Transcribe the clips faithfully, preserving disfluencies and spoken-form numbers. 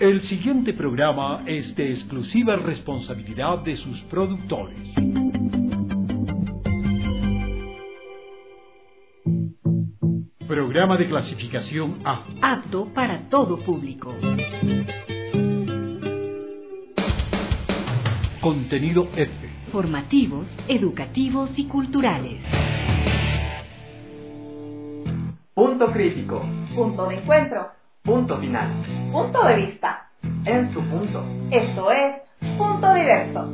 El siguiente programa es de exclusiva responsabilidad de sus productores. Programa de clasificación A. Apto para todo público. Contenido F. Formativos, educativos y culturales. Punto crítico. Punto de encuentro. Punto final. Punto de vista. En su punto. Esto es Punto Diverso.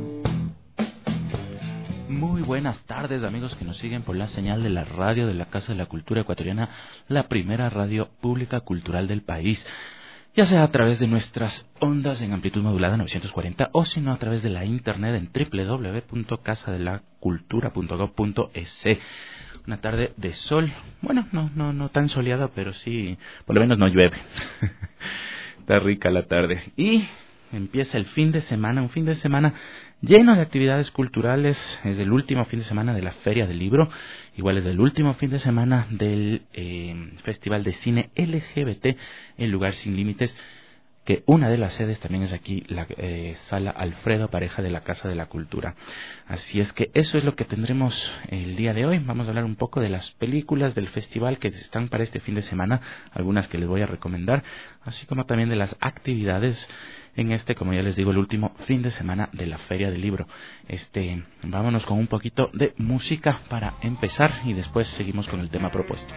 Muy buenas tardes, amigos que nos siguen por la señal de la radio de la Casa de la Cultura Ecuatoriana, la primera radio pública cultural del país, ya sea a través de nuestras ondas en amplitud modulada novecientos cuarenta o si no a través de la internet en doble u doble u doble u punto casa de la cultura punto gob punto es. Una tarde de sol, bueno, no no no tan soleada, pero sí, por lo menos no llueve. Está rica la tarde. Y empieza el fin de semana, un fin de semana lleno de actividades culturales. Es el último fin de semana de la Feria del Libro, igual es el último fin de semana del eh, Festival de Cine L G B T El Lugar Sin Límites, que una de las sedes también es aquí, la eh, Sala Alfredo Pareja de la Casa de la Cultura. Así es que eso es lo que tendremos el día de hoy. Vamos a hablar un poco de las películas del festival que están para este fin de semana, algunas que les voy a recomendar, así como también de las actividades en este, como ya les digo, el último fin de semana de la Feria del Libro. Este, vámonos con un poquito de música para empezar y después seguimos con el tema propuesto.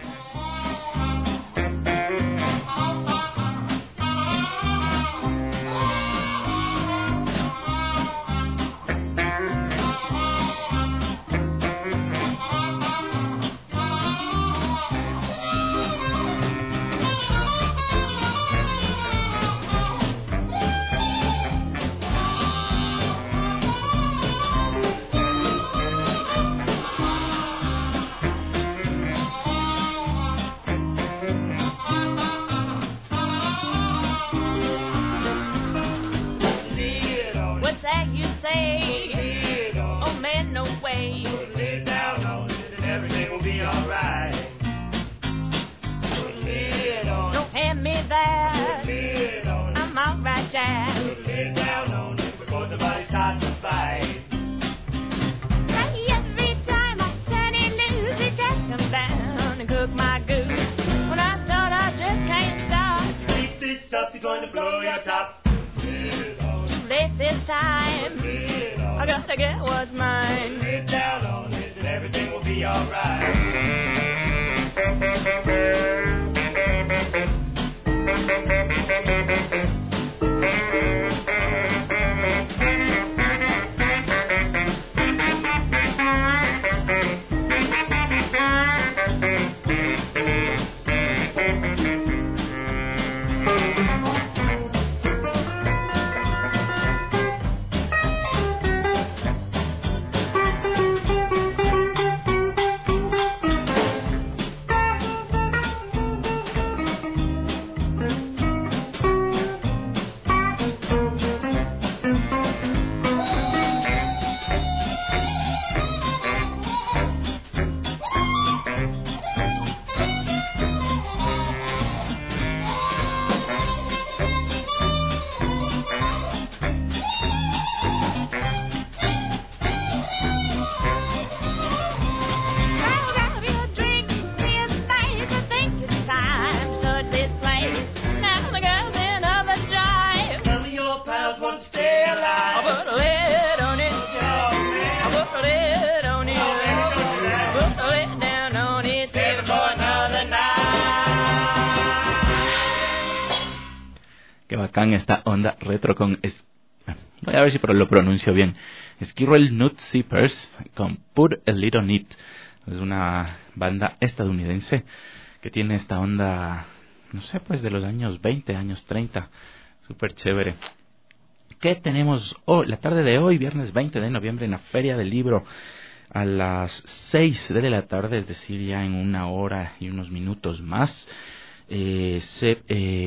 Esta onda retro con es... voy a ver si lo pronuncio bien, Squirrel Nut Zippers con Put a Little Knit. Es una banda estadounidense que tiene esta onda, no sé, pues de los años veinte, años treinta, súper chévere. ¿Qué tenemos hoy, la tarde de hoy, viernes veinte de noviembre, en la Feria del Libro? A las seis de la tarde, es decir, ya en una hora y unos minutos más, eh, se... Eh,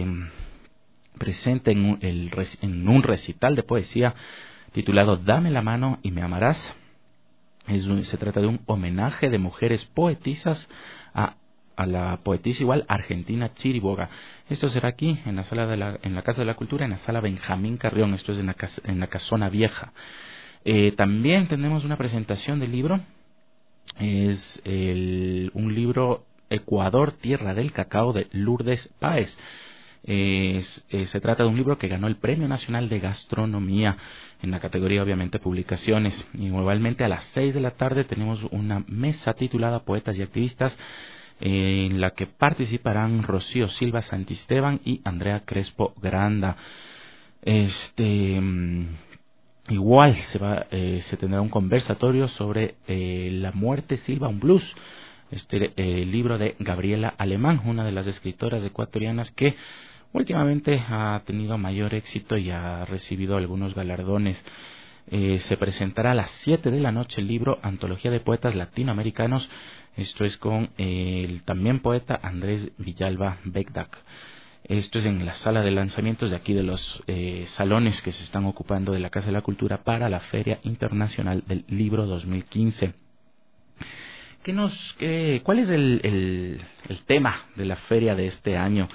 presente en un, el, en un recital de poesía titulado Dame la mano y me amarás. Es un, se trata de un homenaje de mujeres poetisas a a la poetisa igual argentina Chiriboga. Esto será aquí en la sala de la, en la Casa de la Cultura, en la sala Benjamín Carrión. Esto es en la, en la Casona Vieja. Eh, también tenemos una presentación del libro. Es el, un libro Ecuador, Tierra del Cacao, de Lourdes Páez. Es, eh, se trata de un libro que ganó el Premio Nacional de Gastronomía en la categoría, obviamente, publicaciones. Igualmente, a las seis de la tarde tenemos una mesa titulada Poetas y Activistas, eh, en la que participarán Rocío Silva Santisteban y Andrea Crespo Granda. Este, igual se va, eh, se tendrá un conversatorio sobre eh, La Muerte Silva, un blues. Este eh, libro de Gabriela Alemán, una de las escritoras ecuatorianas que últimamente ha tenido mayor éxito y ha recibido algunos galardones. Eh, se presentará a las siete de la noche el libro Antología de Poetas Latinoamericanos. Esto es con eh, el también poeta Andrés Villalba Begdak. Esto es en la sala de lanzamientos de aquí de los eh, salones que se están ocupando de la Casa de la Cultura para la Feria Internacional del Libro dos mil quince. ¿Qué nos, qué, ¿Cuál es el, el, el tema de la feria de este año?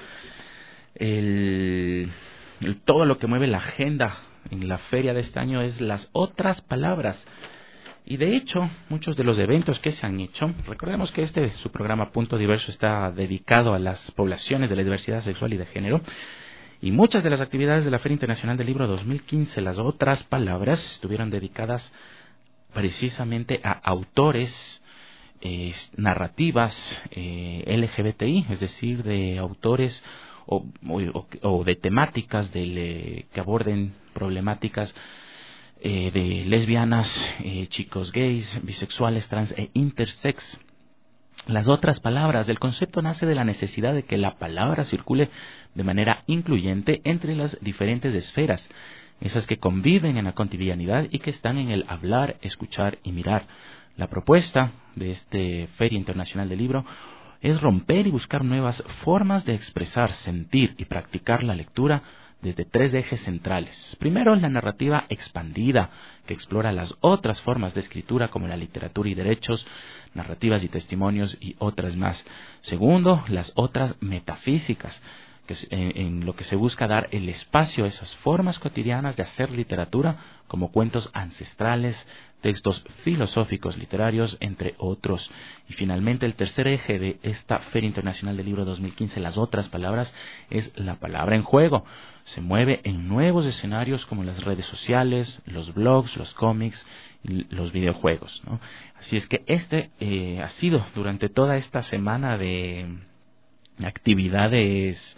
El, el, todo lo que mueve la agenda en la feria de este año es las otras palabras. Y de hecho, muchos de los eventos que se han hecho, recordemos que este su programa Punto Diverso está dedicado a las poblaciones de la diversidad sexual y de género, y muchas de las actividades de la Feria Internacional del Libro dos mil quince, las otras palabras, estuvieron dedicadas precisamente a autores, Eh, narrativas eh, L G B T I, es decir, de autores o, o, o de temáticas de le, que aborden problemáticas eh, de lesbianas, eh, chicos gays, bisexuales, trans e intersex. Las otras palabras, el concepto nace de la necesidad de que la palabra circule de manera incluyente entre las diferentes esferas, esas que conviven en la cotidianidad y que están en el hablar, escuchar y mirar. La propuesta de este Feria Internacional del Libro es romper y buscar nuevas formas de expresar, sentir y practicar la lectura desde tres ejes centrales. Primero, la narrativa expandida, que explora las otras formas de escritura como la literatura y derechos, narrativas y testimonios y otras más. Segundo, las otras metafísicas, que es en, en lo que se busca dar el espacio a esas formas cotidianas de hacer literatura, como cuentos ancestrales, textos filosóficos, literarios, entre otros. Y finalmente, el tercer eje de esta Feria Internacional del Libro dos mil quince, las otras palabras, es la palabra en juego. Se mueve en nuevos escenarios como las redes sociales, los blogs, los cómics y los videojuegos, ¿no? Así es que este eh, ha sido durante toda esta semana de actividades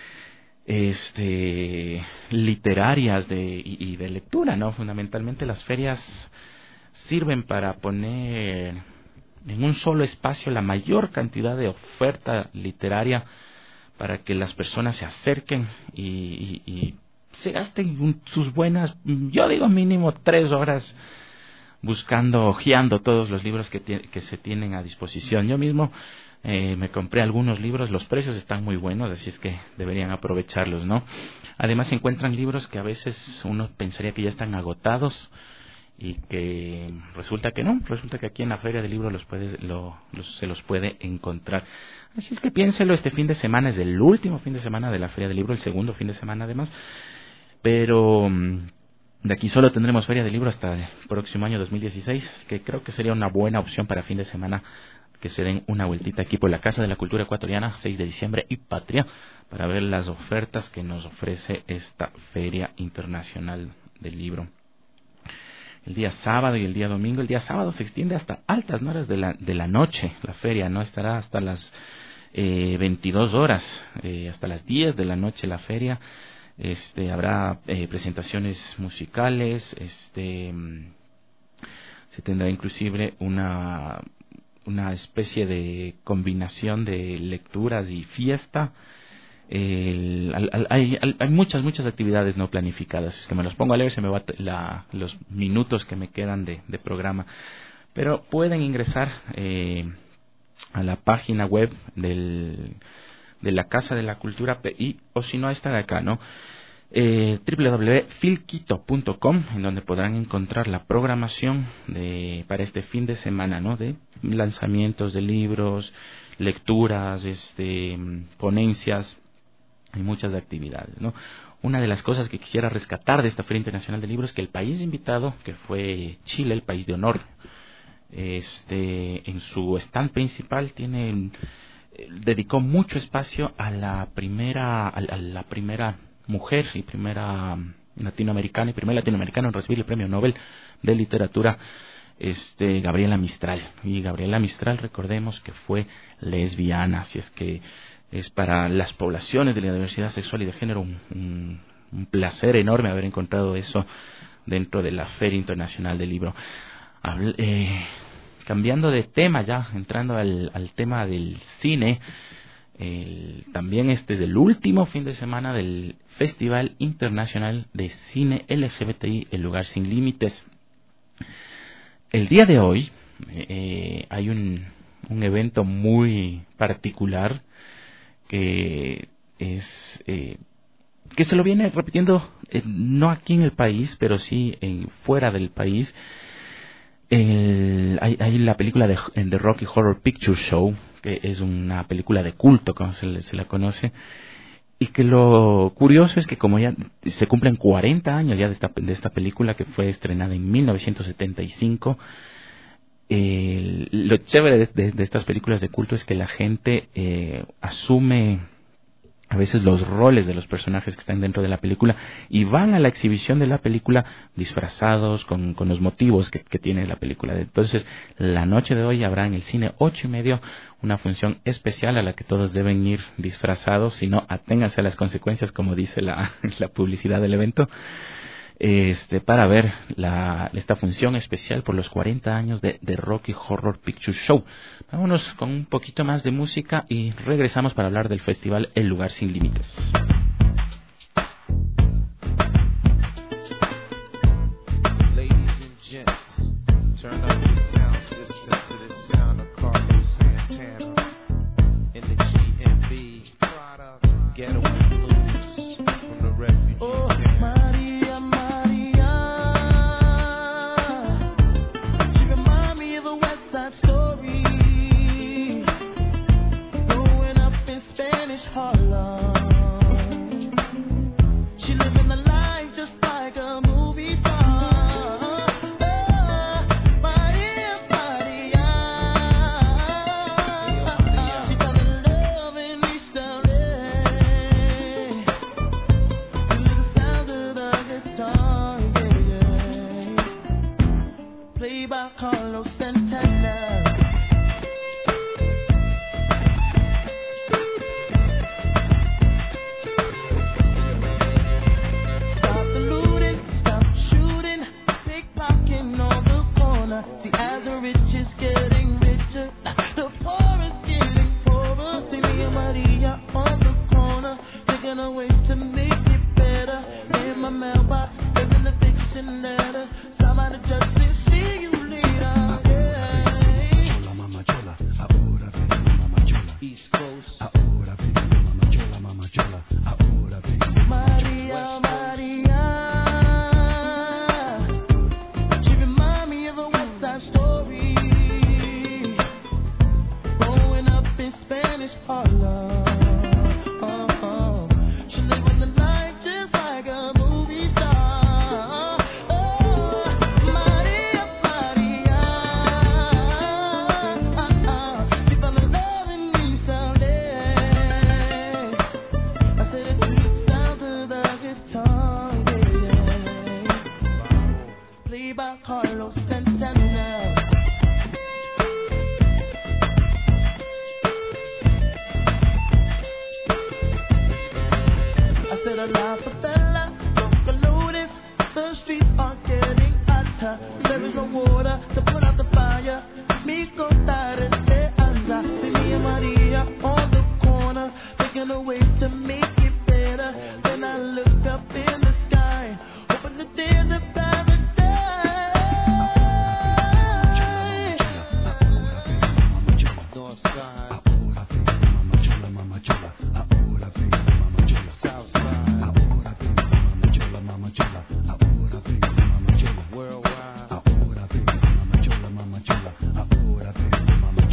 este literarias de y, y de lectura, ¿no? Fundamentalmente las ferias sirven para poner en un solo espacio la mayor cantidad de oferta literaria para que las personas se acerquen y, y, y se gasten un, sus buenas, yo digo mínimo tres horas buscando, hojeando todos los libros que, tie, que se tienen a disposición. Yo mismo eh, me compré algunos libros, los precios están muy buenos, así es que deberían aprovecharlos, ¿no? Además se encuentran libros que a veces uno pensaría que ya están agotados y que resulta que no, resulta que aquí en la Feria del Libro los puedes, lo, los, se los puede encontrar. Así es que piénselo, este fin de semana es el último fin de semana de la Feria del Libro, el segundo fin de semana además, pero de aquí solo tendremos Feria del Libro hasta el próximo año dos mil dieciséis, que creo que sería una buena opción para fin de semana que se den una vueltita aquí por la Casa de la Cultura Ecuatoriana, seis de diciembre y Patria, para ver las ofertas que nos ofrece esta Feria Internacional del Libro. El día sábado y el día domingo, el día sábado se extiende hasta altas horas de la, de la noche, la feria, ¿no? Estará hasta las eh, veintidós horas, eh, hasta las diez de la noche la feria. Este, habrá eh, presentaciones musicales, este, se tendrá inclusive una, una especie de combinación de lecturas y fiesta. El, al, al, hay, al, hay muchas, muchas actividades no planificadas. Es que me los pongo a leer, se me va la, los minutos que me quedan de, de programa. Pero pueden ingresar eh, a la página web del, de la Casa de la Cultura P I, o si no, esta de acá, ¿no? Eh, doble u doble u doble u punto filquito punto com, en donde podrán encontrar la programación de para este fin de semana, ¿no? De lanzamientos de libros lecturas, este, ponencias y muchas actividades, ¿no? Una de las cosas que quisiera rescatar de esta Feria Internacional del Libro es que el país invitado, que fue Chile, el país de honor, este, en su stand principal tiene dedicó mucho espacio a la primera a la primera mujer y primera latinoamericana y primer latinoamericano en recibir el Premio Nobel de Literatura, este Gabriela Mistral. Y Gabriela Mistral, recordemos que fue lesbiana, así es que es para las poblaciones de la diversidad sexual y de género un, un, un placer enorme haber encontrado eso dentro de la Feria Internacional del Libro. Habl- eh, cambiando de tema ya, entrando al, al tema del cine, el, también este es el último fin de semana del Festival Internacional de Cine L G B T I, El Lugar Sin Límites. El día de hoy eh, hay un, un evento muy particular que es eh, que se lo viene repitiendo eh, no aquí en el país, pero sí en, fuera del país. El, hay, hay la película de The Rocky Horror Picture Show, que es una película de culto, como se, se la conoce, y que lo curioso es que como ya se cumplen cuarenta años ya de esta, de esta película, que fue estrenada en mil novecientos setenta y cinco, eh, lo chévere de, de, de estas películas de culto es que la gente eh, asume a veces los roles de los personajes que están dentro de la película y van a la exhibición de la película disfrazados con, con los motivos que, que tiene la película. Entonces, la noche de hoy habrá en el cine ocho y medio una función especial a la que todos deben ir disfrazados, si no, aténganse a las consecuencias, como dice la, la publicidad del evento, este, para ver la, esta función especial por los cuarenta años de The Rocky Horror Picture Show. Vámonos con un poquito más de música y regresamos para hablar del festival El Lugar Sin Límites. Ladies and gents, turn up the sound system to the sound of Carlos Santana in the G M B Ghetto Blues from the refugee oh, camp. Maria, Maria, she remind me of a West Side Story, growing up in Spanish Harlem. She living a life just like a movie star. Oh, Maria, Maria, she fell in love in East L A to the sound of the guitar, yeah, yeah. Played by Carlos Santana. Stop the looting, stop shooting, pickpocketing on the corner. See, as the rich is getting richer, the poor is getting poorer. See me and Maria on the corner, thinking of ways to make it better. In my mailbox, there's an eviction letter. Somebody just said, see you later. Yeah. Chola, mama chola, ahora vengo mama chola. East Coast, Ahora vengo mama chola, mama chola. Ahora vengo mama chola. Maria, Maria, she remind me of a West Side Story, growing up in Spanish Harlem. Oh, oh. She living the life just like a movie star. Oh, Maria, Maria, she fell in love in East L A. I said it to the sound of the guitar, yeah, yeah. Played by Carlos Santana. I said a la favela, Locomotives, the streets are getting hotter. There is no water to put out the fire. Mi contare se anda, me and Maria on the corner, thinking of ways to make it better. Then I look up in the sky, hoping the day of the paradise. North side, Ahora vengo mama chola, mama chola. Ahora vengo mama chola. south side, Ahora vengo mama chola, mama chola. Ahora vengo mama chola. worldwide. Ahora vengo mama chola, mama chola. Ahora vengo mama chola.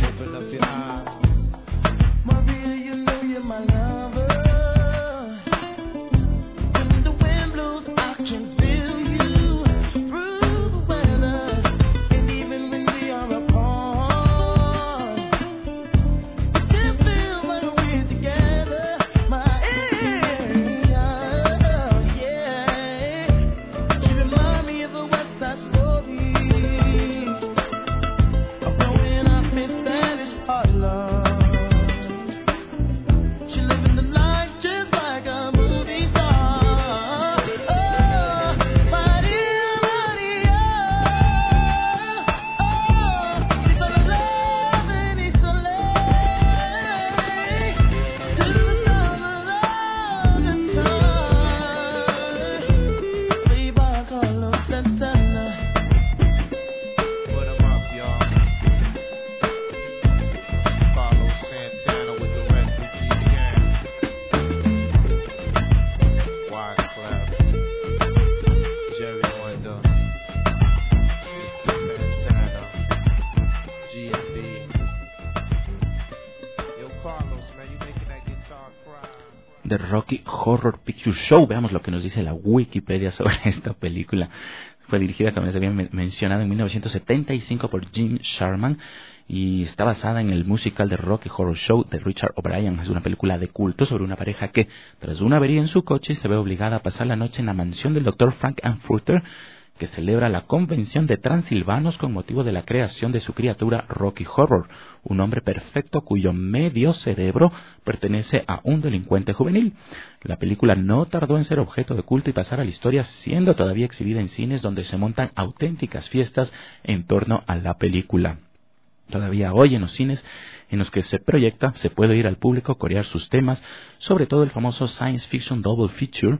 The Rocky Horror Picture Show. Veamos lo que nos dice la Wikipedia sobre esta película. Fue dirigida, como les había mencionado, en mil novecientos setenta y cinco por Jim Sharman y está basada en el musical The Rocky Horror Show de Richard O'Brien. Es una película de culto sobre una pareja que, tras una avería en su coche, se ve obligada a pasar la noche en la mansión del doctor Frank Anfurter, que celebra la convención de transilvanos con motivo de la creación de su criatura Rocky Horror, un hombre perfecto cuyo medio cerebro pertenece a un delincuente juvenil. La película no tardó en ser objeto de culto y pasar a la historia, siendo todavía exhibida en cines donde se montan auténticas fiestas en torno a la película. Todavía hoy en los cines en los que se proyecta se puede ir al público corear sus temas, sobre todo el famoso Science Fiction Double Feature,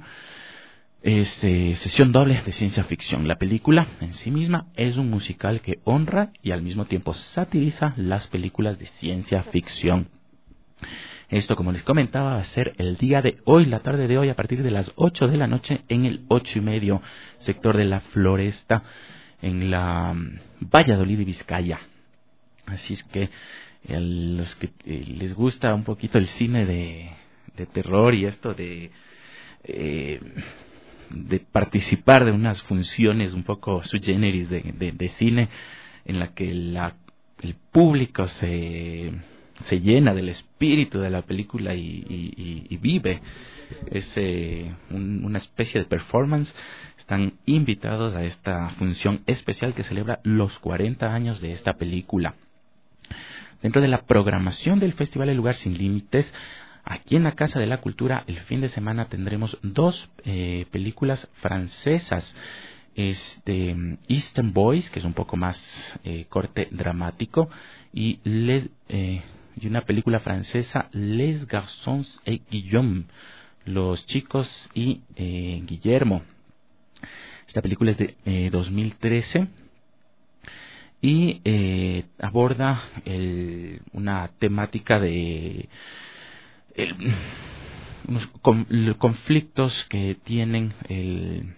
Es eh, sesión doble de ciencia ficción. La película en sí misma es un musical que honra y al mismo tiempo satiriza las películas de ciencia ficción. Esto, como les comentaba, va a ser el día de hoy, la tarde de hoy, a partir de las ocho de la noche en el ocho y medio, sector de la Floresta, en la um, Valladolid y Vizcaya. Así es que a los que eh, les gusta un poquito el cine de, de terror y esto de... Eh, de participar de unas funciones un poco sui generis de, de, de cine en la que la, el público se, se llena del espíritu de la película y, y, y vive ese, un, una especie de performance. Están invitados a esta función especial que celebra los cuarenta años de esta película. Dentro de la programación del Festival El Lugar Sin Límites, aquí en la Casa de la Cultura, el fin de semana tendremos dos eh, películas francesas. Este, Eastern Boys, que es un poco más eh, corte dramático, y, les, eh, y una película francesa, Les Garçons et Guillaume, Los Chicos y eh, Guillermo. Esta película es de eh, dos mil trece y eh, aborda el, una temática de... El, unos con, los conflictos que tienen el,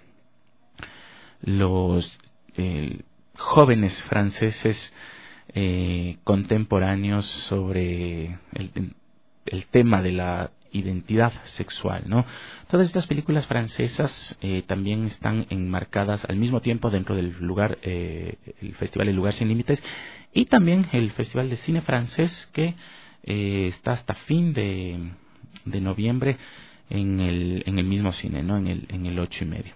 los el, jóvenes franceses eh, contemporáneos sobre el, el tema de la identidad sexual, ¿no? Todas estas películas francesas eh, también están enmarcadas al mismo tiempo dentro del lugar, eh, el Festival El Lugar Sin Límites, y también el Festival de Cine Francés, que Eh, está hasta fin de, de noviembre en el, en el mismo cine, ¿no? En el, en el ocho y medio.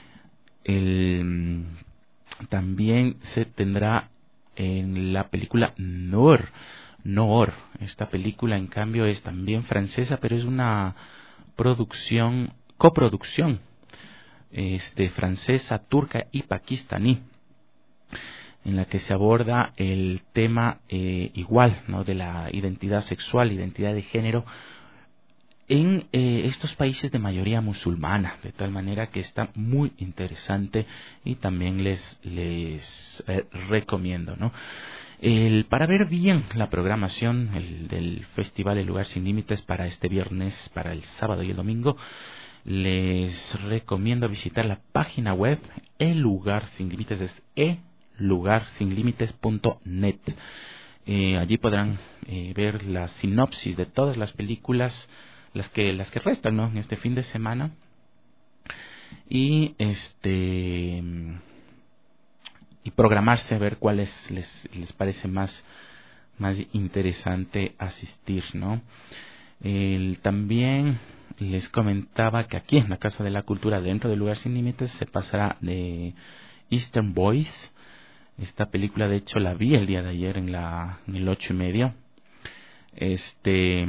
El, también se tendrá en la película Noir. Noir. Esta película, en cambio, es también francesa, pero es una producción, coproducción, este, francesa, turca y pakistaní, en la que se aborda el tema eh, igual, ¿no?, de la identidad sexual, identidad de género en eh, estos países de mayoría musulmana, de tal manera que está muy interesante y también les les eh, recomiendo, ¿no? El, para ver bien la programación el, del Festival El Lugar Sin Límites para este viernes, para el sábado y el domingo, les recomiendo visitar la página web El Lugar Sin Límites, es e lugar sin límites punto net. Eh, allí podrán eh, ver la sinopsis de todas las películas, las que las que restan, ¿no?, en este fin de semana, y este y programarse a ver cuáles les les parece más más interesante asistir, ¿no? El, también les comentaba que aquí en la Casa de la Cultura, dentro del Lugar Sin Límites, se pasará de Eastern Boys. Esta película, de hecho, la vi el día de ayer en la en el ocho y medio. Este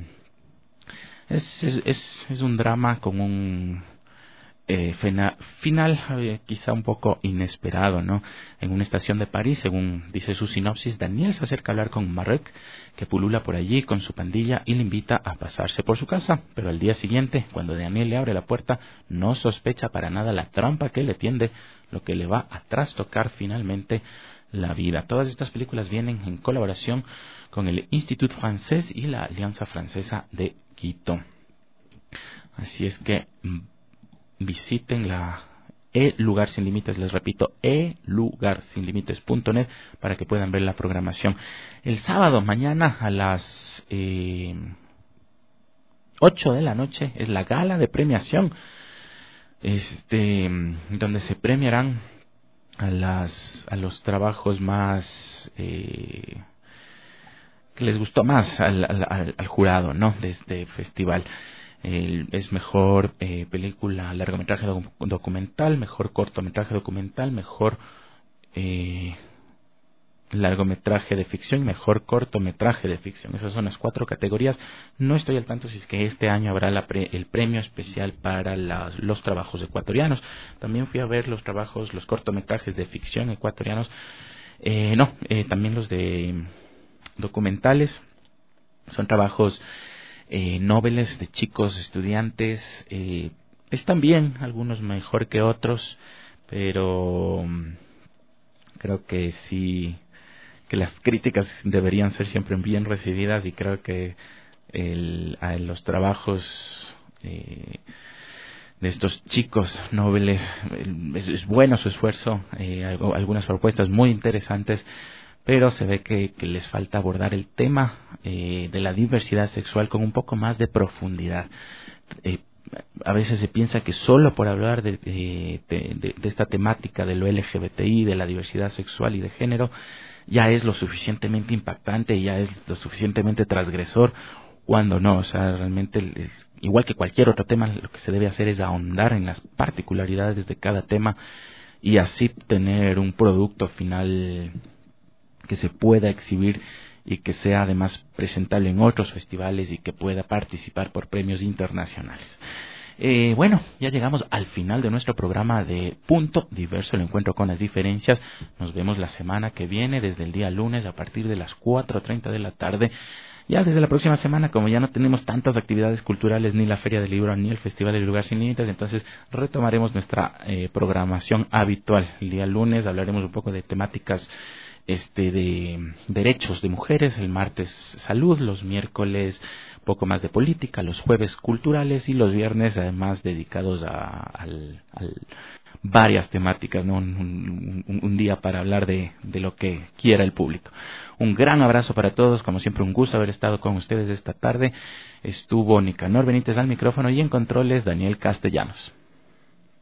es es es, es un drama con un eh, fena, final eh, quizá un poco inesperado, ¿no? En una estación de París, según dice su sinopsis, Daniel se acerca a hablar con Marek, que pulula por allí con su pandilla, y le invita a pasarse por su casa. Pero al día siguiente, cuando Daniel le abre la puerta, no sospecha para nada la trampa que le tiende, lo que le va a trastocar finalmente la vida. Todas estas películas vienen en colaboración con el Institut Français y la Alianza Francesa de Quito. Así es que visiten la El Lugar Sin Límites, les repito, e lugar sin límites punto net, para que puedan ver la programación. El sábado, mañana a las eh, ocho de la noche es la gala de premiación, este, donde se premiarán a las a los trabajos más eh, que les gustó más al, al, al jurado, ¿no?, de este festival. El, es mejor eh, película, largometraje doc- documental, mejor cortometraje documental, mejor eh, largometraje de ficción y mejor cortometraje de ficción. Esas son las cuatro categorías. No estoy al tanto si es que este año habrá la pre- el premio especial para la, los trabajos ecuatorianos. También fui a ver los trabajos, los cortometrajes de ficción ecuatorianos. Eh, no, eh, también los de documentales. Son trabajos eh, noveles de chicos estudiantes. Eh, están bien, algunos mejor que otros, pero creo que sí, que las críticas deberían ser siempre bien recibidas, y creo que el, a los trabajos eh, de estos chicos noveles es, es bueno su esfuerzo, eh, algo, algunas propuestas muy interesantes, pero se ve que, que les falta abordar el tema eh, de la diversidad sexual con un poco más de profundidad. Eh, a veces se piensa que solo por hablar de, de, de, de esta temática de lo L G B T I, de la diversidad sexual y de género, ya es lo suficientemente impactante, ya es lo suficientemente transgresor, cuando no. O sea, realmente es, igual que cualquier otro tema, lo que se debe hacer es ahondar en las particularidades de cada tema y así tener un producto final que se pueda exhibir y que sea además presentable en otros festivales y que pueda participar por premios internacionales. Eh, bueno, ya llegamos al final de nuestro programa de Punto Diverso, el encuentro con las diferencias. Nos vemos la semana que viene, desde el día lunes a partir de las cuatro treinta de la tarde. Ya desde la próxima semana, como ya no tenemos tantas actividades culturales, ni la Feria del Libro, ni el Festival del Lugar Sin Límites, entonces retomaremos nuestra eh, programación habitual. El día lunes hablaremos un poco de temáticas este de derechos de mujeres, el martes salud, los miércoles poco más de política, los jueves culturales y los viernes además dedicados a, al, al varias temáticas, ¿no? Un, un, un día para hablar de, de lo que quiera el público. Un gran abrazo para todos, como siempre un gusto haber estado con ustedes esta tarde. Estuvo Nicanor Benítez al micrófono y en controles Daniel Castellanos.